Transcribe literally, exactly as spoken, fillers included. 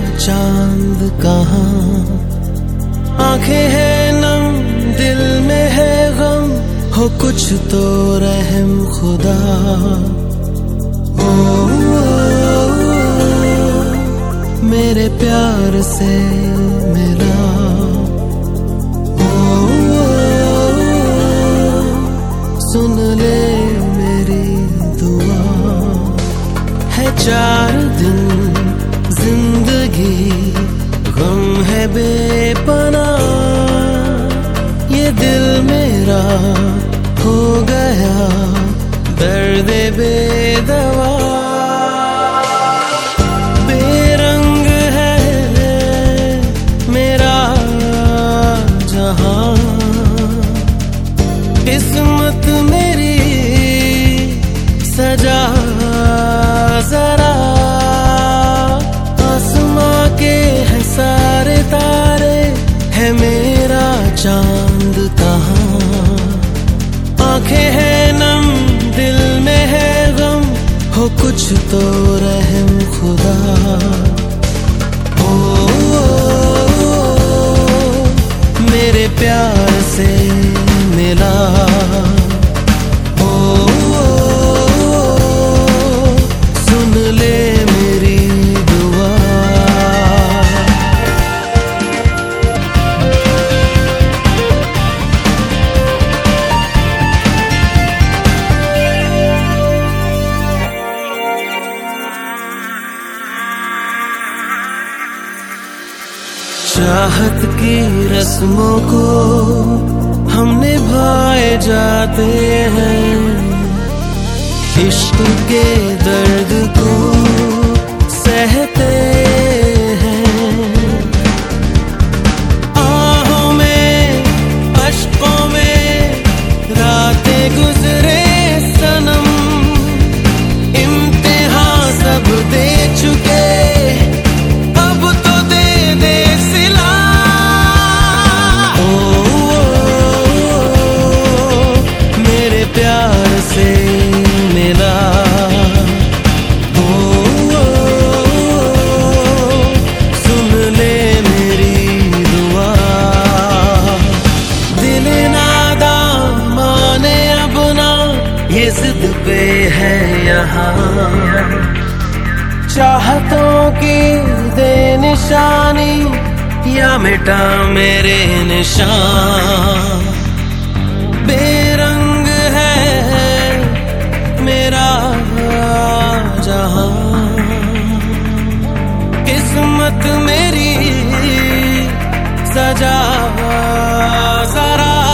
चांद कहाँ, आंखें हैं नम दिल में है गम, हो कुछ तो रहम खुदा। ओ, ओ, ओ मेरे प्यार से मिला, ओ, ओ, ओ सुन ले मेरी दुआ। है चार दिन जिंदगी, गम है बेपनाह, ये दिल मेरा हो गया दर्द बेदवा। बेरंग है मेरा जहां, किस्मत मेरी सजा जरा। आसमां के है सारे तारे, है मेरा चांद कहाँ, आंखें हैं नम दिल में है गम, हो कुछ तो रहम खुदा। ओ, ओ, ओ मेरे प्यार से मिला, ओ, ओ, ओ सुन ले मेरी दुआ। चाहत की रस्मों को हम निभाए जाते हैं, इश्क के दर्द को सहते हैं। आहों में अश्कों में रातें गुजरे सनम, इम्तिहान सब दे चुके, से मिला। ओ, ओ, ओ सुन ले मेरी दुआ। दिल नादा माने अब ना, ये जिद पे है यहाँ, चाहतों की दे निशानी, या मिटा मेरे निशान। बेरंग मेरा जहां, किस्मत मेरी सजा जरा।